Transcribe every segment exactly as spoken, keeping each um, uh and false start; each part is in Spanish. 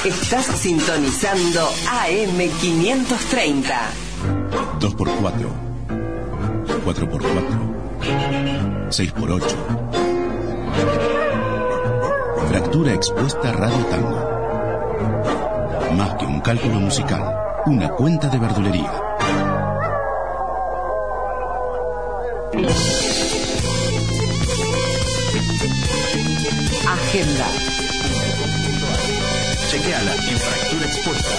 Estás sintonizando A M quinientos treinta. dos por cuatro, cuatro por cuatro, seis por ocho. Fractura Expuesta Radio Tango. Más que un cálculo musical, una cuenta de verdulería. Agenda. Chequeala en Fractura Expuesta.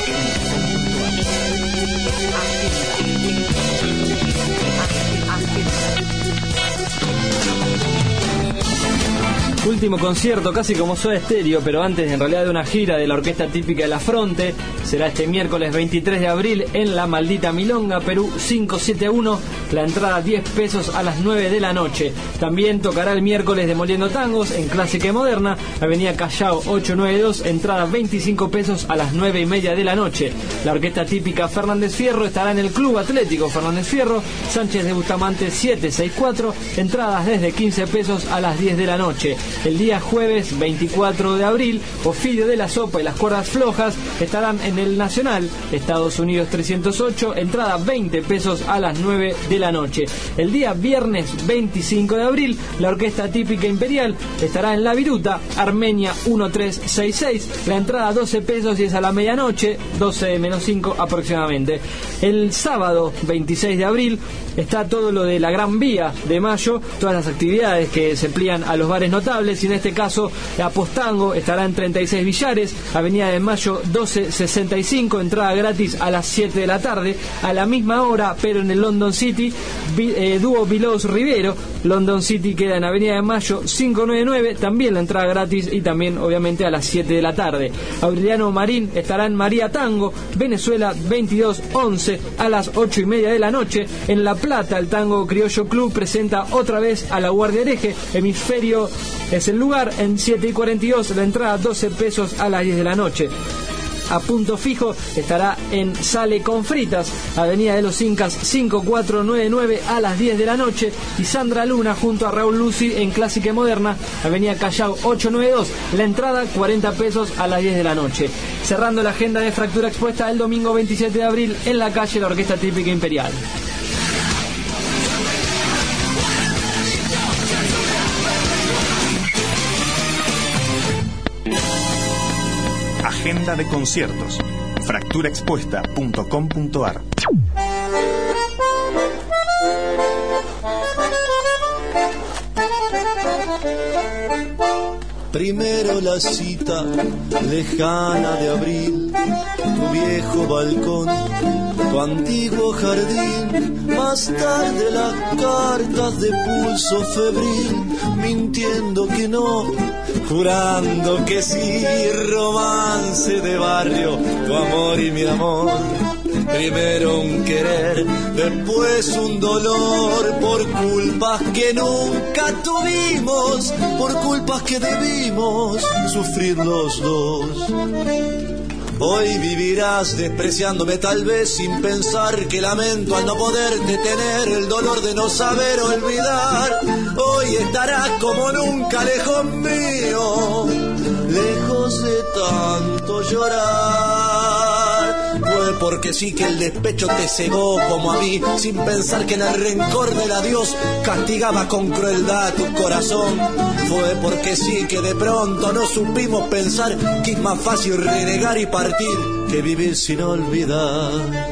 Último concierto, casi como Soda Stereo, pero antes en realidad de una gira de la orquesta típica de La Fronte. Será este miércoles veintitrés de abril en La Maldita Milonga, Perú cinco siete uno. La entrada diez pesos a las nueve de la noche. También tocará el miércoles Demoliendo Tangos en Clásica y Moderna, Avenida Callao ochocientos noventa y dos, entrada veinticinco pesos a las nueve y media de la noche. La orquesta típica Fernández Fierro estará en el Club Atlético Fernández Fierro, Sánchez de Bustamante setecientos sesenta y cuatro, entradas desde quince pesos a las diez de la noche. El día jueves veinticuatro de abril, Ofidio de la Sopa y las Cuerdas Flojas estarán en el Nacional, Estados Unidos trescientos ocho, entrada veinte pesos a las nueve de la noche. El día viernes veinticinco de abril, la Orquesta Típica Imperial estará en La Viruta, Armenia mil trescientos sesenta y seis, la entrada doce pesos y es a la medianoche, doce menos cinco aproximadamente. El sábado veintiséis de abril está todo lo de la Gran Vía de Mayo, todas las actividades que se amplían a los bares notables, y en este caso Apostango estará en treinta y seis Villares, Avenida de Mayo doce sesenta y cinco, entrada gratis a las siete de la tarde. A la misma hora, pero en el London City, eh, Dúo Vilos Rivero, London City queda en Avenida de Mayo quinientos noventa y nueve, también la entrada gratis y también obviamente a las siete de la tarde. Aureliano Marín estará en María Tango, Venezuela veintidós once, a las ocho y media de la noche. En La Plata, el Tango Criollo Club presenta otra vez a La Guardia Hereje, Hemisferio es el lugar, en siete y cuarenta y dos, la entrada doce pesos a las diez de la noche. A Punto Fijo estará en Sale con Fritas, Avenida de los Incas cinco cuatro nueve nueve, a las diez de la noche. Y Sandra Luna junto a Raúl Lucy en Clásica y Moderna, Avenida Callao ochocientos noventa y dos, la entrada cuarenta pesos a las diez de la noche. Cerrando la agenda de Fractura Expuesta el domingo veintisiete de abril en la calle la Orquesta Típica Imperial. Agenda de conciertos. fractura expuesta punto com punto a r. Primero la cita lejana de abril, tu viejo balcón, tu antiguo jardín, más tarde las cartas de pulso febril, mintiendo que no, jurando que sí, romance de barrio, tu amor y mi amor. Primero un querer, después un dolor, por culpas que nunca tuvimos, por culpas que debimos sufrir los dos. Hoy vivirás despreciándome tal vez sin pensar que lamento al no poder detener el dolor de no saber olvidar. Hoy estarás como nunca lejos mío, lejos de tanto llorar. Fue porque sí que el despecho te cegó como a mí, sin pensar que en el rencor del adiós castigaba con crueldad tu corazón. Fue porque sí que de pronto no supimos pensar que es más fácil renegar y partir que vivir sin olvidar.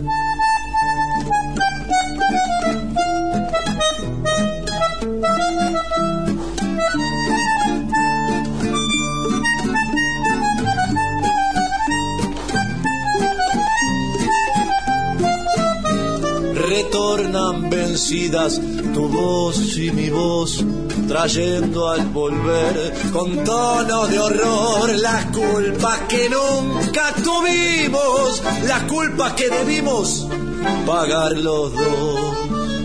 Retornan vencidas tu voz y mi voz, trayendo al volver con tonos de horror las culpas que nunca tuvimos, las culpas que debimos pagar los dos.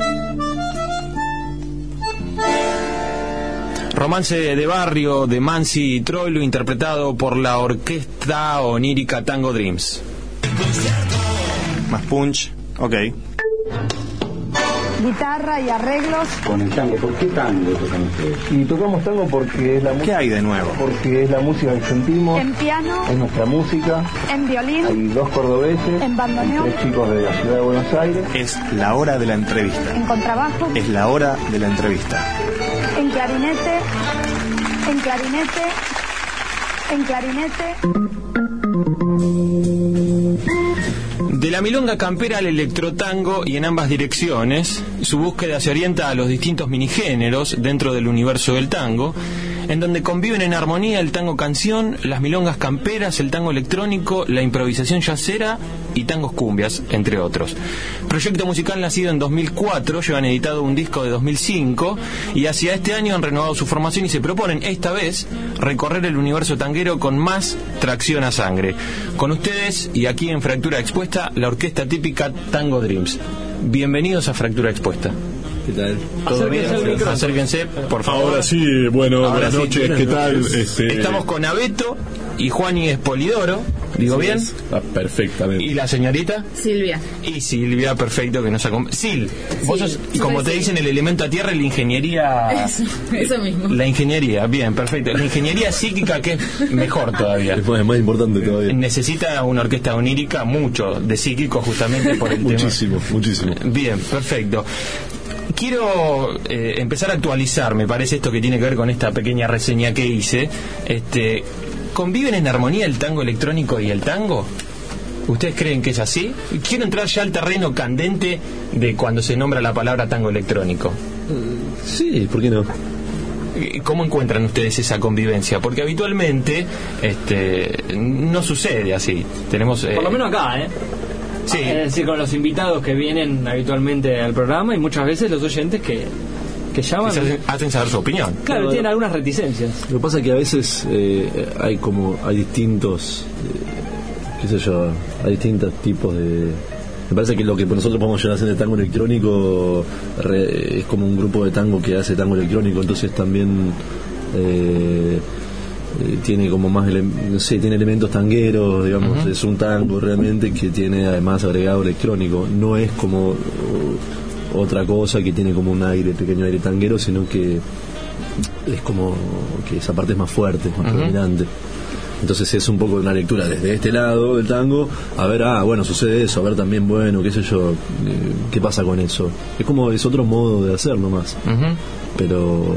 Romance de barrio de Mansi y Troilo, interpretado por la orquesta onírica Tango Dreams. Más punch, ok. guitarra y arreglos. Con el tango, ¿por qué tango tocan ustedes? Y tocamos tango porque es la música. ¿Qué hay de nuevo? Porque es la música que sentimos. En piano. Es nuestra música. En violín. Hay dos cordobeses. En bandoneón. Tres chicos de la ciudad de Buenos Aires. Es la hora de la entrevista. En contrabajo. Es la hora de la entrevista. En clarinete. En clarinete. En clarinete. De la milonga campera al electrotango y en ambas direcciones, su búsqueda se orienta a los distintos minigéneros dentro del universo del tango, en donde conviven en armonía el tango canción, las milongas camperas, el tango electrónico, la improvisación yacera y tangos cumbias, entre otros. Proyecto musical nacido en dos mil cuatro, llevan editado un disco de dos mil cinco y hacia este año han renovado su formación y se proponen esta vez recorrer el universo tanguero con más tracción a sangre. Con ustedes y aquí en Fractura Expuesta, la orquesta típica Tango Dreams. Bienvenidos a Fractura Expuesta. ¿Qué tal? ¿Todo bien? Acérquense, por favor. Ahora sí, bueno, Ahora buenas sí, noches, buenas ¿qué noches. tal? Este... Estamos con Abeto y Juani Espolidoro, ¿digo sí, bien? Es. Ah, perfectamente. ¿Y la señorita? Silvia. Y Silvia, perfecto, que nos acompaña. Sil, vos sos, como te dicen, el elemento a tierra y la ingeniería... Eso, eso mismo. La ingeniería, bien, perfecto. La ingeniería psíquica, que es mejor todavía. Es más, es más importante todavía. Necesita una orquesta onírica mucho de psíquico justamente por el muchísimo, tema. Muchísimo, muchísimo. Bien, perfecto. Quiero eh, empezar a actualizar, me parece, esto que tiene que ver con esta pequeña reseña que hice. Este, ¿conviven en armonía el tango electrónico y el tango? ¿Ustedes creen que es así? Quiero entrar ya al terreno candente de cuando se nombra la palabra tango electrónico. Sí, ¿por qué no? ¿Cómo encuentran ustedes esa convivencia? Porque habitualmente este, no sucede así. Tenemos eh, por lo menos acá, ¿eh? Sí. Es decir, con los invitados que vienen habitualmente al programa y muchas veces los oyentes que, que llaman... hacen, hacen saber su opinión. Claro, tienen algunas reticencias. Lo que pasa es que a veces eh, hay como, hay distintos, eh, qué sé yo, hay distintos tipos de... Me parece que lo que nosotros podemos llegar a hacer de tango electrónico re, es como un grupo de tango que hace tango electrónico, entonces también... Eh, Eh, tiene como más ele- no sé, tiene elementos tangueros, digamos. Uh-huh. Es un tango realmente que tiene además agregado electrónico, no es como uh, otra cosa que tiene como un aire, pequeño aire tanguero, sino que es como que esa parte es más fuerte, más uh-huh. predominante. Entonces es un poco una lectura desde este lado del tango, a ver, ah, bueno, sucede eso, a ver también, bueno, qué sé yo, eh, qué pasa con eso. Es como, es otro modo de hacerlo más. Uh-huh. Pero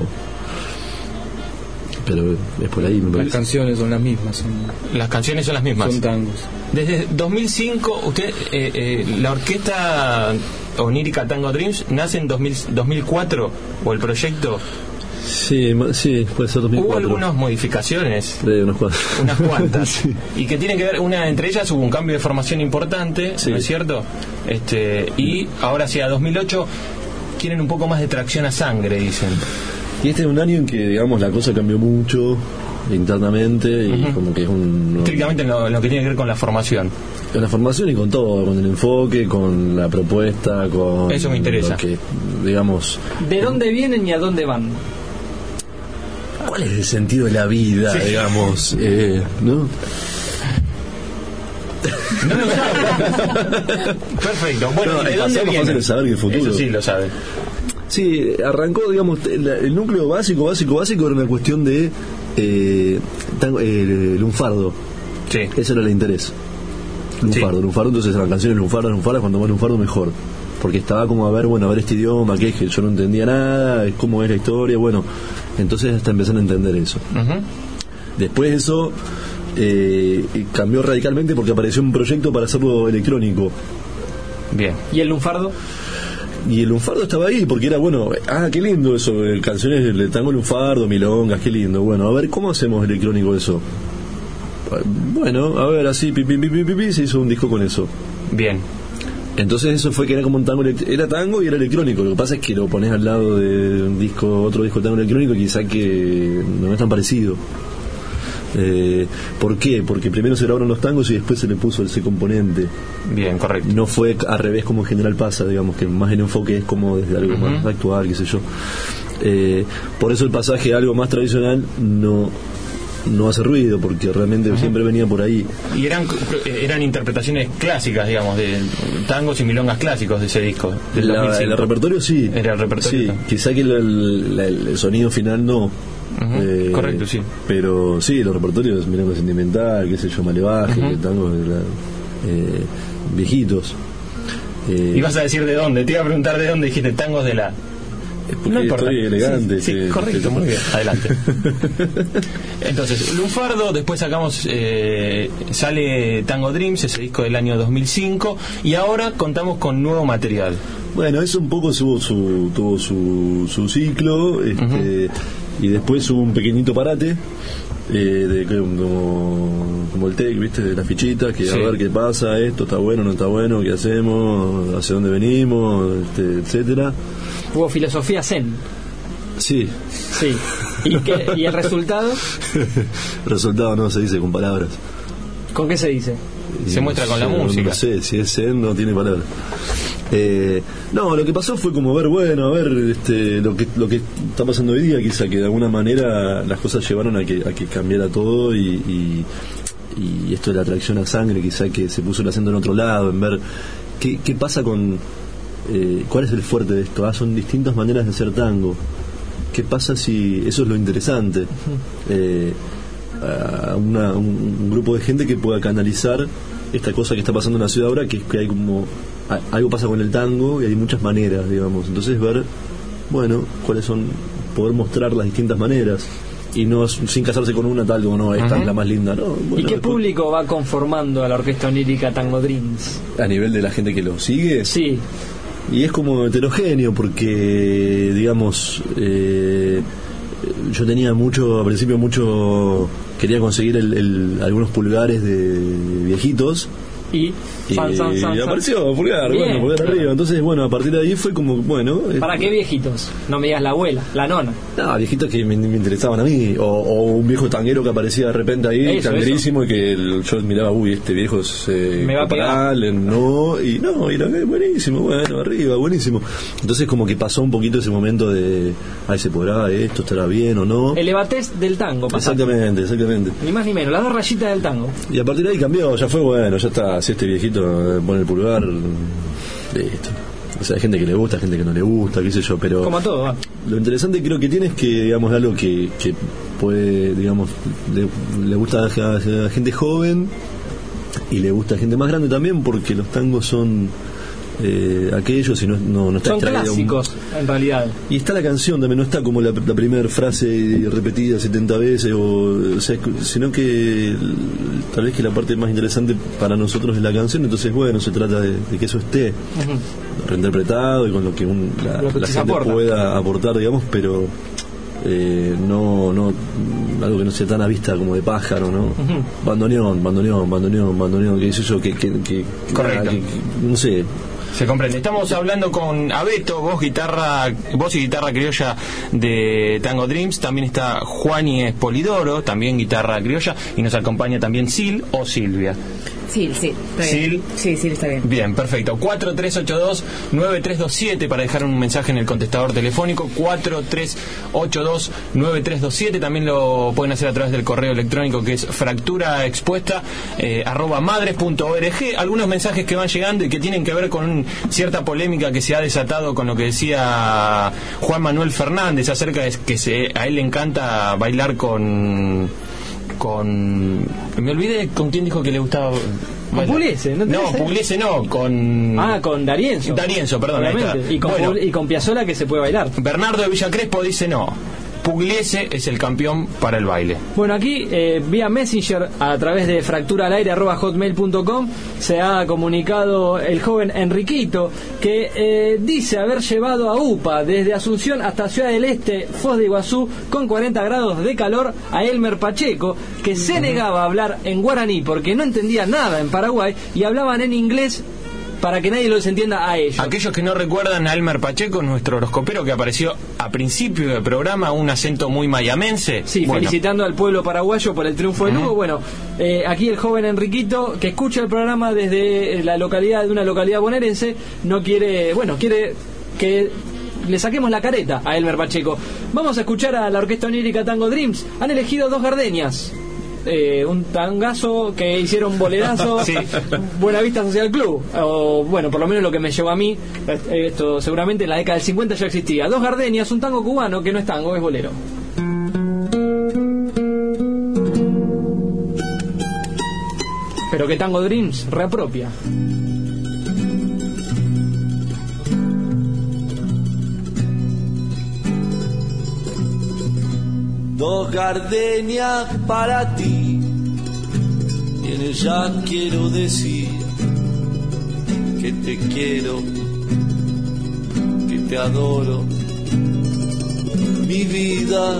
pero es por ahí, me parece. Las canciones son las mismas. Son, las canciones son las mismas. Son tangos. Desde dos mil cinco, usted, eh, eh, la orquesta onírica Tango Dreams nace en dos mil, dos mil cuatro, o el proyecto. Sí, sí, puede ser dos mil cuatro. Hubo algunas modificaciones. Sí, unas cuantas. Unas cuantas. Sí. Y que tienen que ver, una entre ellas hubo un cambio de formación importante, sí. ¿No es cierto? Este, y ahora hacia dos mil ocho quieren un poco más de tracción a sangre, dicen. Y este es un año en que, digamos, la cosa cambió mucho internamente y uh-huh. como que es un... Estrictamente en lo, en lo que tiene que ver con la formación. Con la formación y con todo, con el enfoque, con la propuesta, con... Eso me interesa. Lo que, digamos... ¿De dónde vienen y a dónde van? ¿Cuál es el sentido de la vida, sí. digamos? Eh, ¿no? No lo sabe. Perfecto. Bueno, no, ¿de dónde viene? Saber que el futuro. Eso sí lo sabe. Sí, arrancó, digamos, el, el núcleo básico, básico, básico era una cuestión de eh, tango, eh, lunfardo. Sí. Ese era el interés. Lunfardo, sí. lunfardo, entonces eran canciones lunfardas, lunfardas, cuando más lunfardo mejor. Porque estaba como a ver, bueno, a ver este idioma, que es que yo no entendía nada, cómo es la historia, bueno, entonces hasta empezaron a entender eso. Uh-huh. Después eso eh, cambió radicalmente porque apareció un proyecto para hacerlo electrónico. Bien. ¿Y el lunfardo? Y el lunfardo estaba ahí porque era, bueno, ah, qué lindo eso, canciones de tango lunfardo, milongas, qué lindo. Bueno, a ver, ¿cómo hacemos electrónico eso? Bueno, a ver, así, pipi, pipi, pipi, se hizo un disco con eso. Bien. Entonces eso fue que era como un tango, era tango y era electrónico. Lo que pasa es que lo pones al lado de un disco, otro disco de tango electrónico, y quizá que no es tan parecido. Eh, ¿Por qué? Porque primero se grabaron los tangos y después se le puso ese componente. Bien, correcto. No fue al revés como en general pasa, digamos, que más el enfoque es como desde algo uh-huh. más actual, qué sé yo. Eh, por eso el pasaje a algo más tradicional no no hace ruido, porque realmente uh-huh. siempre venía por ahí. Y eran eran interpretaciones clásicas, digamos, de tangos y milongas clásicos de ese disco. Del la, el repertorio sí. Era el repertorio. Sí, quizá que el, el, el, el sonido final no. Uh-huh. Eh, correcto, sí. Pero sí, los repertorios, Milonga Sentimental, qué sé yo, Malevaje, uh-huh. tangos eh, viejitos. Eh, ¿Y vas a decir de dónde? Te iba a preguntar de dónde dijiste tangos de la... No importa. Estoy elegante. Sí, sí, que, correcto, que muy bien. Adelante. Entonces, Lunfardo, después sacamos, eh, sale Tango Dreams, ese disco del año dos mil cinco, y ahora contamos con nuevo material. Bueno, eso un poco tuvo su, tuvo su, su ciclo, este, uh-huh. y después hubo un pequeñito parate. Eh, de, como, como el tech, viste, de las fichitas, que sí. a ver qué pasa, esto está bueno, no está bueno, qué hacemos, hacia dónde venimos, este, etcétera. Hubo filosofía zen. Sí. Sí. ¿Y, qué, ¿Y el resultado? El resultado no se dice con palabras. ¿Con qué se dice? Se no muestra con sé, la música. No sé, si es zen no tiene palabras. Eh, no, lo que pasó fue como ver, bueno, a ver este, lo que lo que está pasando hoy día, quizá que de alguna manera las cosas llevaron a que a que cambiara todo y, y, y esto de la atracción a sangre, quizá que se puso el acento en otro lado, en ver qué, qué pasa con eh, cuál es el fuerte de esto. Ah, son distintas maneras de hacer tango. ¿Qué pasa si eso es lo interesante? Eh, a una, un, un grupo de gente que pueda canalizar esta cosa que está pasando en la ciudad ahora, que es que hay como algo pasa con el tango y hay muchas maneras, digamos. Entonces ver, bueno, cuáles son, poder mostrar las distintas maneras y no sin casarse con una tal como no, esta uh-huh. es la más linda, ¿no? Bueno, ¿y qué después, público va conformando a la orquesta onírica Tango Dreams? A nivel de la gente que lo sigue. Sí. Y es como heterogéneo porque, digamos, eh, yo tenía mucho, al principio mucho, quería conseguir el, el, algunos pulgares de viejitos. Y, y, san, san, san, y apareció pulgar, bien, bueno, pulgar arriba. Entonces, bueno, a partir de ahí fue como, bueno. ¿Para qué viejitos? No me digas la abuela, la nona. No, viejitos que me, me interesaban a mí. O, o un viejo tanguero que aparecía de repente ahí, eso, tanguerísimo, eso. Y que el, yo miraba, uy, este viejo es. Eh, me va a pegar. No, y no, y era buenísimo, bueno, arriba, buenísimo. Entonces, como que pasó un poquito ese momento de, ay, se podrá, esto estará bien o no. El evatés del tango, pasaste. Exactamente, exactamente. Ni más ni menos, las dos rayitas del tango. Y a partir de ahí cambió, ya fue bueno, ya está. Si este viejito pone el pulgar, listo. O sea, hay gente que le gusta, gente que no le gusta, qué sé yo, pero como a todo, ¿va? Lo interesante creo que tiene es que, digamos, algo que, que puede, digamos, le, le gusta a, a gente joven y le gusta a gente más grande también, porque los tangos son eh, aquellos y no, no, no está son clásicos un... en realidad, y está la canción también, no está como la, la primera frase repetida setenta veces o, o sea, sino que tal vez que la parte más interesante para nosotros es la canción. Entonces bueno, se trata de, de que eso esté uh-huh. reinterpretado y con lo que un, la, lo que la gente aporta. pueda aportar, digamos, pero eh, no, no algo que no sea tan a vista como de pájaro, ¿no? Uh-huh. Bandoneón, bandoneón, bandoneón, bandoneón, que es eso que, que, que, correcto, que, que, no sé. Se comprende. Estamos hablando con Abeto, voz guitarra, voz y guitarra criolla de Tango Dreams. También está Juaníes Polidoro, también guitarra criolla, y nos acompaña también Sil o Silvia. Sí, sí, está bien. ¿Sil? Sí, sí, está bien. Bien, perfecto. cuatro tres ocho dos nueve tres dos siete para dejar un mensaje en el contestador telefónico. cuatro tres ocho dos nueve tres dos siete. También lo pueden hacer a través del correo electrónico, que es fractura expuesta eh, arroba madres punto org. Algunos mensajes que van llegando y que tienen que ver con un, cierta polémica que se ha desatado con lo que decía Juan Manuel Fernández acerca de que se, a él le encanta bailar con... con me olvidé con quién dijo que le gustaba con Pugliese, ¿no? No, Pugliese no, con ah, con D'Arienzo. D'Arienzo, perdón, ahí está. Y con, bueno, y con Piazzolla, que se puede bailar. Bernardo de Villacrespo dice no, Pugliese es el campeón para el baile. Bueno, aquí eh, vía Messenger a través de fractura al aire arroba hotmail punto com se ha comunicado el joven Enriquito, que eh, dice haber llevado a UPA desde Asunción hasta Ciudad del Este, Foz de Iguazú, con cuarenta grados de calor, a Elmer Pacheco, que se negaba a hablar en guaraní porque no entendía nada en Paraguay y hablaban en inglés para que nadie los entienda a ellos. Aquellos que no recuerdan a Elmer Pacheco, nuestro horoscopero que apareció a principio del programa, un acento muy mayamense. Sí, bueno, felicitando al pueblo paraguayo por el triunfo de Lugo. Uh-huh. Bueno, eh, aquí el joven Enriquito, que escucha el programa desde la localidad de una localidad bonaerense, no quiere, bueno, quiere que le saquemos la careta a Elmer Pacheco. Vamos a escuchar a la Orquesta Onírica Tango Dreams. Han elegido dos gardenias. Eh, un tangazo que hicieron bolerazo. Sí. Buenavista Social Club, o bueno, por lo menos lo que me llevó a mí. Esto seguramente en la década del cincuenta ya existía. Dos gardenias, un tango cubano que no es tango, es bolero. Pero que Tango Dreams reapropia. Dos gardenias para ti, y en ellas quiero decir que te quiero, que te adoro, mi vida.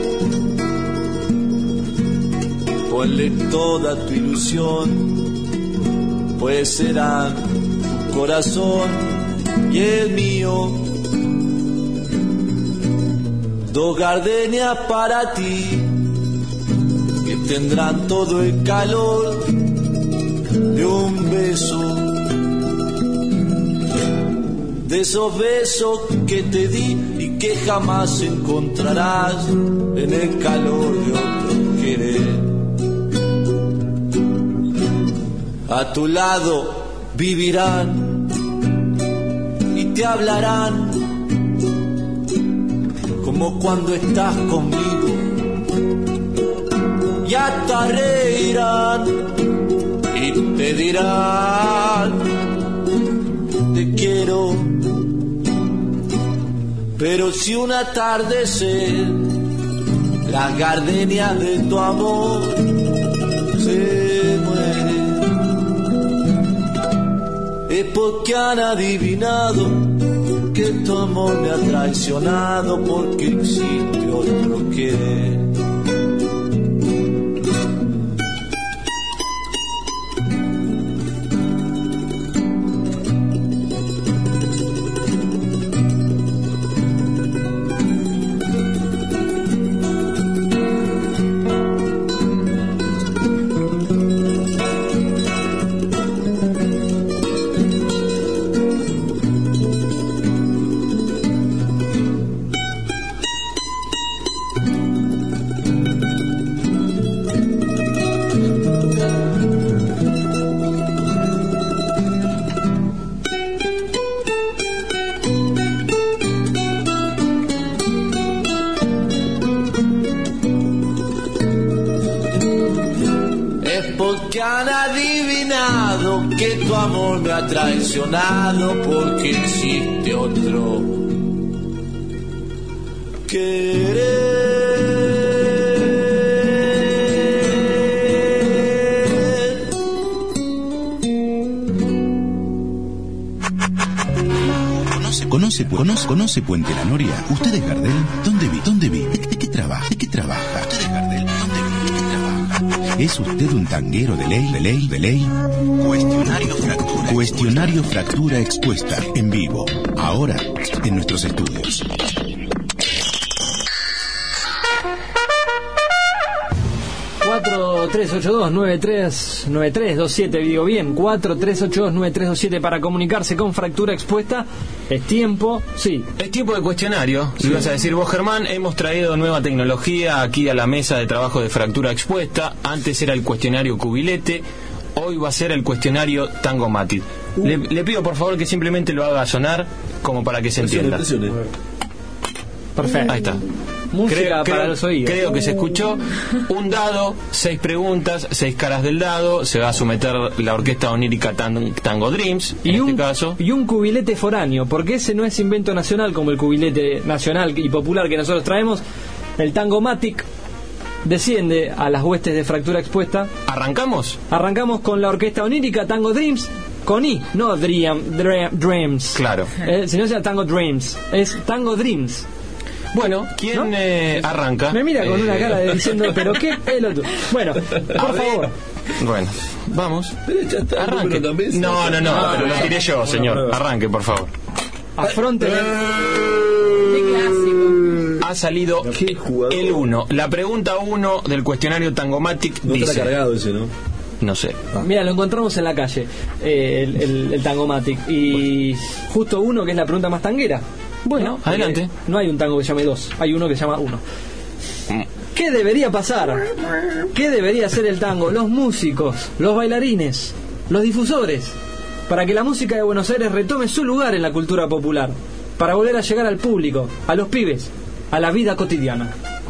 Ponle toda tu ilusión, pues serán tu corazón y el mío. Dos gardenias para ti, que tendrán todo el calor de un beso, de esos besos que te di y que jamás encontrarás en el calor de otro querer. A tu lado vivirán y te hablarán como cuando estás conmigo, y hasta reirán y te dirán te quiero. Pero si un atardecer las gardenias de tu amor se mueren, es porque han adivinado que tu amor me ha traicionado, porque existe otro querer. Que tu amor me ha traicionado, porque existe otro querer. Conoce, conoce, conoce, conoce Puente La Noria. ¿Usted es Gardel? ¿Dónde vive? ¿Dónde vive? ¿De qué trabaja? ¿De qué trabaja? ¿Usted es Gardel? ¿Dónde vive? ¿De qué trabaja? ¿Es usted un tanguero de ley, de ley, de ley? Cuestionario Fractura. Cuestionario Fractura Expuesta, en vivo, ahora, en nuestros estudios. cuatro tres ocho dos nueve tres nueve tres dos siete, digo bien, cuatro tres ocho dos nueve tres dos siete para comunicarse con Fractura Expuesta. Es tiempo, sí. Es tiempo de cuestionario, sí. Lo ibas a decir vos, Germán. Hemos traído nueva tecnología aquí a la mesa de trabajo de Fractura Expuesta. Antes era el cuestionario Cubilete, hoy va a ser el cuestionario Tangomatic. Uh. Le, le pido por favor que simplemente lo haga sonar como para que se entienda. Perfecto. Ahí está. Música creo, para creo, los oídos. Creo que se escuchó. Un dado, seis preguntas, seis caras del dado. Se va a someter la Orquesta Onírica Tango Dreams, en y este un, caso. Y un cubilete foráneo, porque ese no es invento nacional como el cubilete nacional y popular que nosotros traemos. El Tangomatic desciende a las huestes de Fractura Expuesta. ¿Arrancamos? Arrancamos con la Orquesta Onírica Tango Dreams. Con I, no Dream, dream, Dreams. Claro. Eh, si no sea Tango Dreams, es Tango Dreams. Bueno, ¿quién ¿no? eh, arranca? Me mira con eh... una cara de diciendo, pero qué pelotudo. Bueno, por favor. Bueno, vamos. Arranque. No, no, no, no, pero lo tiré yo, señor. Arranque, por favor. Afronte. Qué clásico. Ha salido el uno. La pregunta uno del cuestionario Tangomatic no dice... No está cargado ese, ¿no? No sé. Ah. Mira, lo encontramos en la calle, eh, el, el, el Tangomatic. Y justo uno que es la pregunta más tanguera. Bueno, Porque adelante. No hay un tango que se llame dos, hay uno que se llama uno. ¿Qué debería pasar? ¿Qué debería hacer el tango? Los músicos, los bailarines, los difusores, para que la música de Buenos Aires retome su lugar en la cultura popular, para volver a llegar al público, a los pibes, a la vida cotidiana.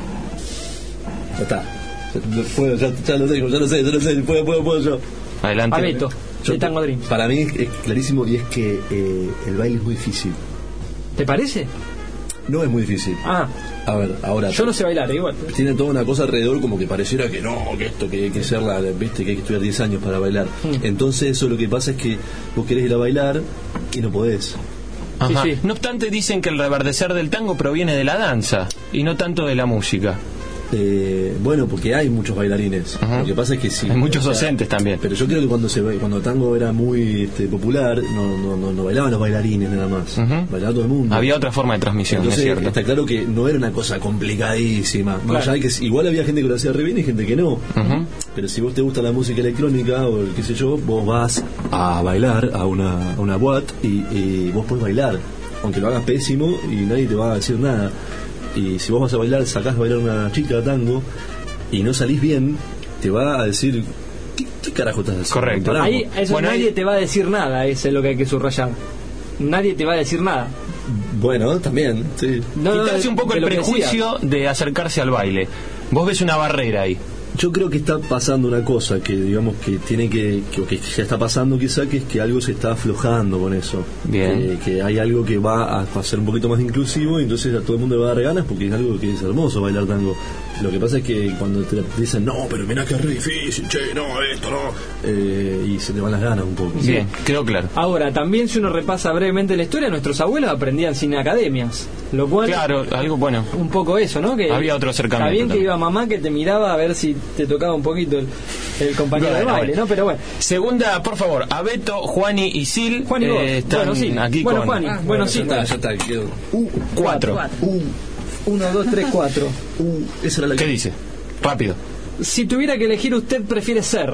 Ya está. Puedo, ya, ya lo tengo, ya lo sé, ya lo sé. Puedo, puedo, puedo yo. Adelante. A Beto, Yo- de Tango Dreams. Para mí es, es clarísimo y es que eh, el baile es muy difícil. ¿Te parece? No es muy difícil. Ah, A ver, ahora. yo no sé bailar, igual. Tiene toda una cosa alrededor como que pareciera que no, que esto, que hay que ser la, viste, que hay que estudiar diez años para bailar. Mm. Entonces eso lo que pasa es que vos querés ir a bailar y no podés. Ajá. Sí, sí. No obstante, dicen que el reverdecer del tango proviene de la danza y no tanto de la música. Eh, bueno, porque hay muchos bailarines. Ajá. Lo que pasa es que sí. Hay muchos docentes también. Pero yo creo que cuando se ba- cuando el tango era muy este, popular, no, no, no, no bailaban los bailarines nada más. Ujú. Bailaba todo el mundo. Había otra forma de transmisión, Entonces, es cierto. está claro que no era una cosa complicadísima. Más Claro. allá de que igual había gente que lo hacía re bien y gente que no. Ujú. Pero si vos te gusta la música electrónica o el qué sé yo, vos vas a bailar a una, a una boate y, y vos podés bailar. Aunque lo hagas pésimo y nadie te va a decir nada. Y si vos vas a bailar, sacás a bailar una chica tango y no salís bien, te va a decir, ¿qué, qué carajo estás haciendo? Correcto. Paramos. Ahí, eso Bueno, nadie ahí- te va a decir nada, eso es lo que hay que subrayar. Nadie te va a decir nada. Bueno, también, sí. No, no, Quitarse un poco de el lo que decías. prejuicio de acercarse al baile. Vos ves una barrera ahí. Yo creo que está pasando una cosa que digamos que tiene que, que, o que ya está pasando quizá, que es que algo se está aflojando con eso. Bien. Que, que hay algo que va a, a ser un poquito más inclusivo y entonces a todo el mundo le va a dar ganas porque es algo que es hermoso bailar tango. Lo que pasa es que cuando te dicen, no, pero mirá que es re difícil, che, no, esto no, eh, y se te van las ganas un poco. Bien, quedó claro. Ahora, también si uno repasa brevemente la historia, nuestros abuelos aprendían sin academias. Lo cual, Claro, algo bueno. un poco eso, ¿no? Que Había otro acercamiento Está bien que también. iba mamá que te miraba a ver si te tocaba un poquito el, el compañero Bueno, de baile, bueno. ¿no? Pero bueno. Segunda, por favor, Abeto, Juani y Sil Juan y vos. eh, están Bueno, sí. aquí Bueno, con Juani. Ah, bueno, ya sí. está, ya está, quedó. Uh, cuatro. Cuatro. Uh, Uno, dos, tres, cuatro. uh, esa era la ¿Qué que... dice? Rápido. Si tuviera que elegir, usted prefiere ser.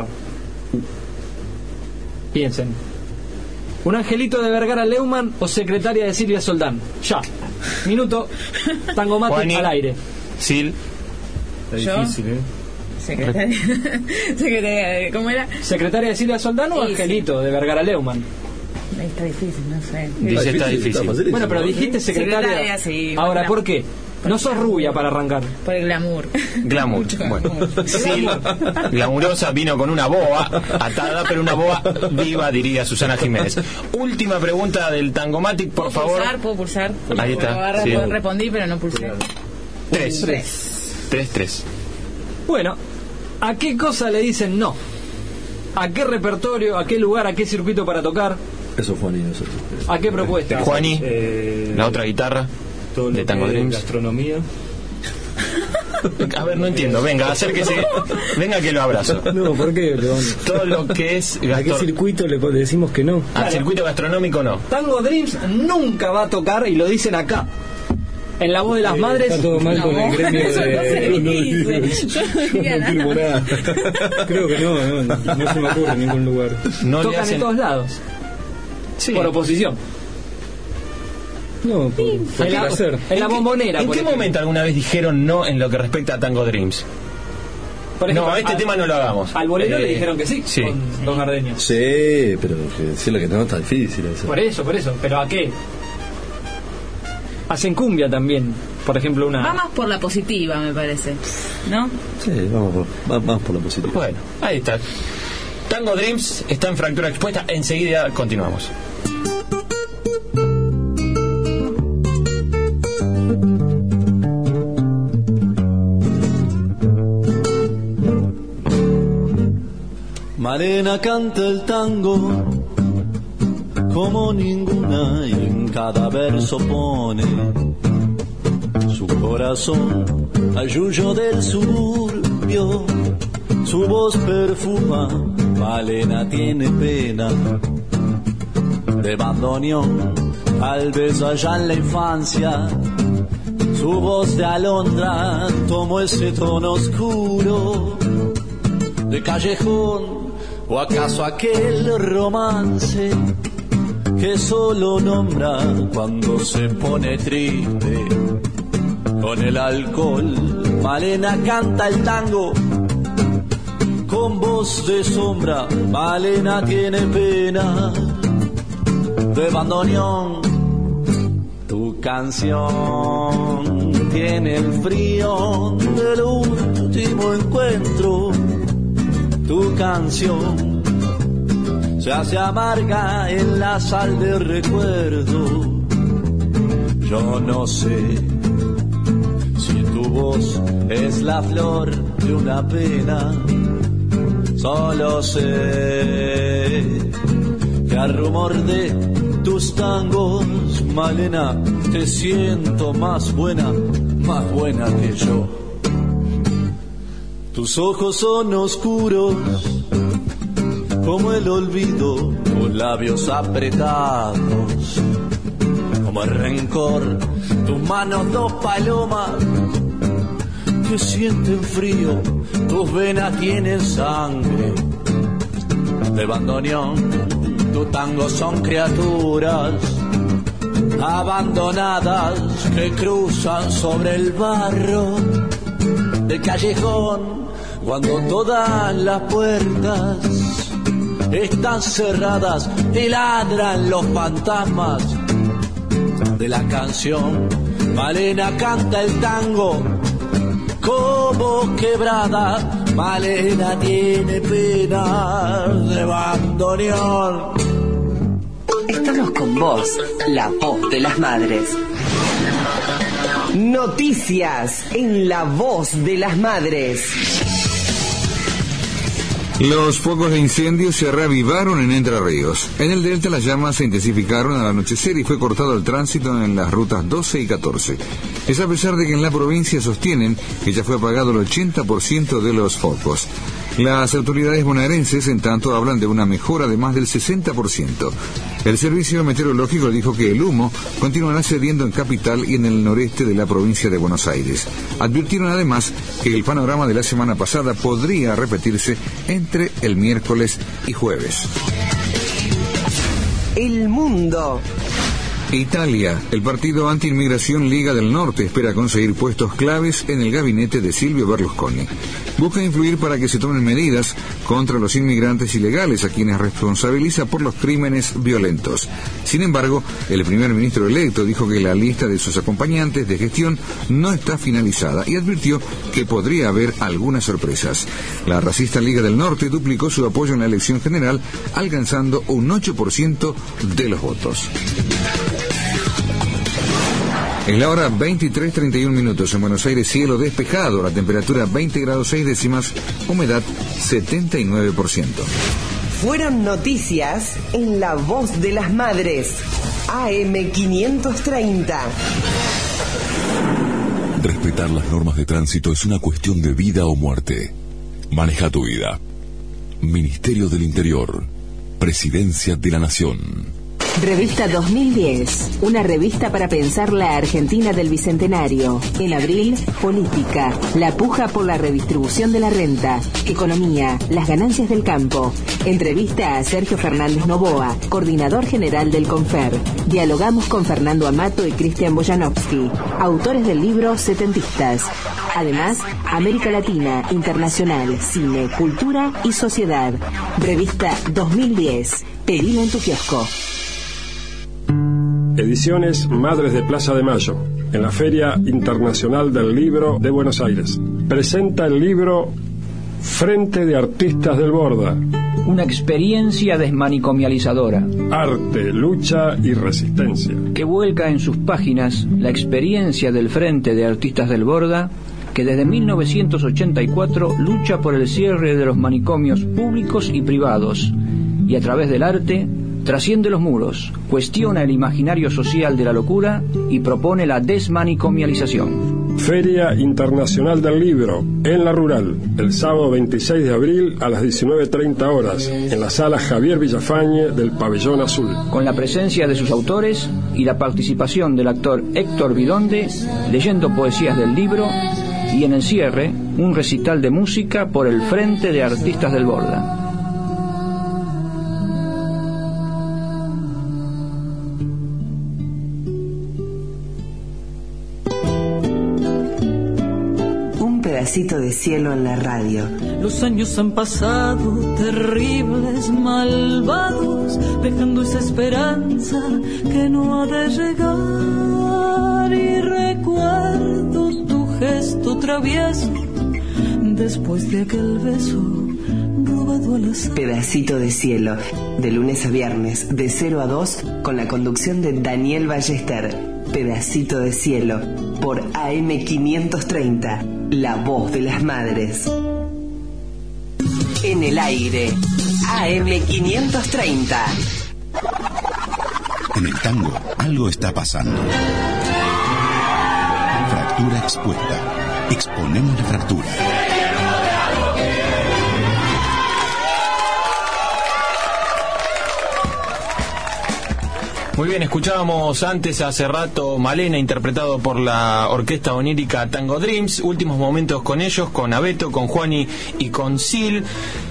Piensen. ¿Un angelito de Vergara Leumann o secretaria de Silvia Soldán? Ya. Minuto. Tango mate Juani. al aire. Sil. Yo. difícil, ¿eh? Secretaria. Secretaria. ¿Cómo era? ¿Secretaria de Silvia Soldán o Sí, angelito de Vergara Leumann? Ahí está difícil, no sé. Dice está difícil. fácil. Bueno, pero dijiste secretaria. Secretaria, sí. Ahora, Bueno, ¿por qué? No sos rubia para arrancar. Por el glamour. Glamour. Mucho Bueno, glamour. Sil, glamurosa, vino con una boa atada, pero una boa viva, diría Susana Jiménez. Última pregunta del Tangomatic, por ¿Puedo favor. pulsar? ¿Puedo pulsar? Ahí está, Ahora sí. respondí, pero no pulsé. Tres. Tres. Tres, tres. Bueno, ¿a qué cosa le dicen no? ¿A qué repertorio, a qué lugar, a qué circuito para tocar? Eso fue Anino, eso. ¿A qué propuesta? Juani, Eh, la otra guitarra todo lo de Tango que es Dreams. gastronomía. A ver, no entiendo. Venga, acérquese. Venga que lo abrazo. No, ¿por qué, León? Todo lo que es ¿A qué gastor... circuito le, le decimos que no? Al circuito gastronómico no. Tango Dreams nunca va a tocar, y lo dicen acá, en la voz de las madres. Está todo mal con el gremio Eso no se de... dice. Yo no diría No firmo nada. nada. Creo que no, no, no se me ocurre en ningún lugar. No le Tocan hacen... en todos lados, Sí. por oposición. No, por, por En la, placer. en la ¿En qué- bombonera. ¿En por qué ejemplo. momento alguna vez dijeron no en lo que respecta a Tango Dreams? Por ejemplo, No, este al- tema no lo hagamos. Al bolero Eh, le dijeron que sí, sí. con Don Gardenia. Sí, pero que decirle que no está difícil eso. Por eso, por eso. ¿Pero a qué? Hacen cumbia también. Por ejemplo, una... Va más por la positiva, me parece. ¿No? Sí, vamos por, va- vamos por la positiva. Bueno, ahí está. Tango Dreams está en Fractura Expuesta. Enseguida continuamos. Malena canta el tango como ninguna y en cada verso pone su corazón al yuyo del suburbio. Su voz perfuma, Malena tiene pena de bandoneón, tal vez allá en la infancia. Su voz de alondra tomó ese tono oscuro de callejón, o acaso aquel romance que solo nombra cuando se pone triste. Con el alcohol, Malena canta el tango. Con voz de sombra, Malena tiene pena. De bandoneón, tu canción tiene el frío del último encuentro. Tu canción se hace amarga en la sal del recuerdo. Yo no sé si tu voz es la flor de una pena. Solo sé que al rumor de tus tangos, Malena, te siento más buena, más buena que yo. Tus ojos son oscuros como el olvido, tus labios apretados como el rencor, tus manos dos palomas que sienten frío, tus venas tienen sangre. De bandoneón, tu tango son criaturas abandonadas que cruzan sobre el barro del callejón cuando todas las puertas están cerradas y ladran los fantasmas de la canción. Malena canta el tango como quebrada, Malena tiene pena de bandoneón. Estamos con vos, la voz de las madres. Noticias en la voz de las madres. Los focos de incendio se reavivaron en Entre Ríos. En el delta las llamas se intensificaron al anochecer y fue cortado el tránsito en las rutas doce y catorce. Es a pesar de que en la provincia sostienen que ya fue apagado el ochenta por ciento de los focos. Las autoridades bonaerenses, en tanto, hablan de una mejora de más del sesenta por ciento. El Servicio Meteorológico dijo que el humo continuará cediendo en capital y en el noreste de la provincia de Buenos Aires. Advirtieron además que el panorama de la semana pasada podría repetirse entre el miércoles y jueves. El mundo. Italia. El partido anti-inmigración Liga del Norte espera conseguir puestos claves en el gabinete de Silvio Berlusconi. Busca influir para que se tomen medidas contra los inmigrantes ilegales, a quienes responsabiliza por los crímenes violentos. Sin embargo, el primer ministro electo dijo que la lista de sus acompañantes de gestión no está finalizada y advirtió que podría haber algunas sorpresas. La racista Liga del Norte duplicó su apoyo en la elección general, alcanzando un ocho por ciento de los votos. En la hora veintitrés treinta y uno minutos en Buenos Aires, cielo despejado, la temperatura veinte grados seis décimas, humedad setenta y nueve por ciento. Fueron noticias en la voz de las madres. A M quinientos treinta. Respetar las normas de tránsito es una cuestión de vida o muerte. Maneja tu vida. Ministerio del Interior. Presidencia de la Nación. Revista dos mil diez, una revista para pensar la Argentina del Bicentenario. En abril, política, la puja por la redistribución de la renta, economía, las ganancias del campo. Entrevista a Sergio Fernández Novoa, coordinador general del Confer. Dialogamos con Fernando Amato y Cristian Boyanovsky, autores del libro Setentistas. Además, América Latina, Internacional, Cine, Cultura y Sociedad. Revista dos mil diez. Pedila en tu kiosco. Ediciones Madres de Plaza de Mayo, en la Feria Internacional del Libro de Buenos Aires. Presenta el libro Frente de Artistas del Borda. Una experiencia desmanicomializadora. Arte, lucha y resistencia. Que vuelca en sus páginas la experiencia del Frente de Artistas del Borda, que desde mil novecientos ochenta y cuatro lucha por el cierre de los manicomios públicos y privados, y a través del arte trasciende los muros, cuestiona el imaginario social de la locura y propone la desmanicomialización. Feria Internacional del Libro, en La Rural, el sábado veintiséis de abril a las diecinueve treinta horas, en la sala Javier Villafañe del Pabellón Azul. Con la presencia de sus autores y la participación del actor Héctor Bidonde, leyendo poesías del libro, y en el cierre, un recital de música por el Frente de Artistas del Borda. Pedacito de cielo en la radio. Los años han pasado, terribles, malvados, dejando esa esperanza que no ha de llegar. Y recuerdo tu gesto travieso después de aquel beso robado al azar. Pedacito de cielo, de lunes a viernes, de cero a dos, con la conducción de Daniel Ballester. Pedacito de cielo, por A M quinientos treinta, La Voz de las Madres. En el aire, A M quinientos treinta. En el tango, algo está pasando. Fractura expuesta. Exponemos la fractura. Muy bien, escuchábamos antes, hace rato, Malena, interpretado por la orquesta onírica Tango Dreams. Últimos momentos con ellos, con Abeto, con Juani y con Sil.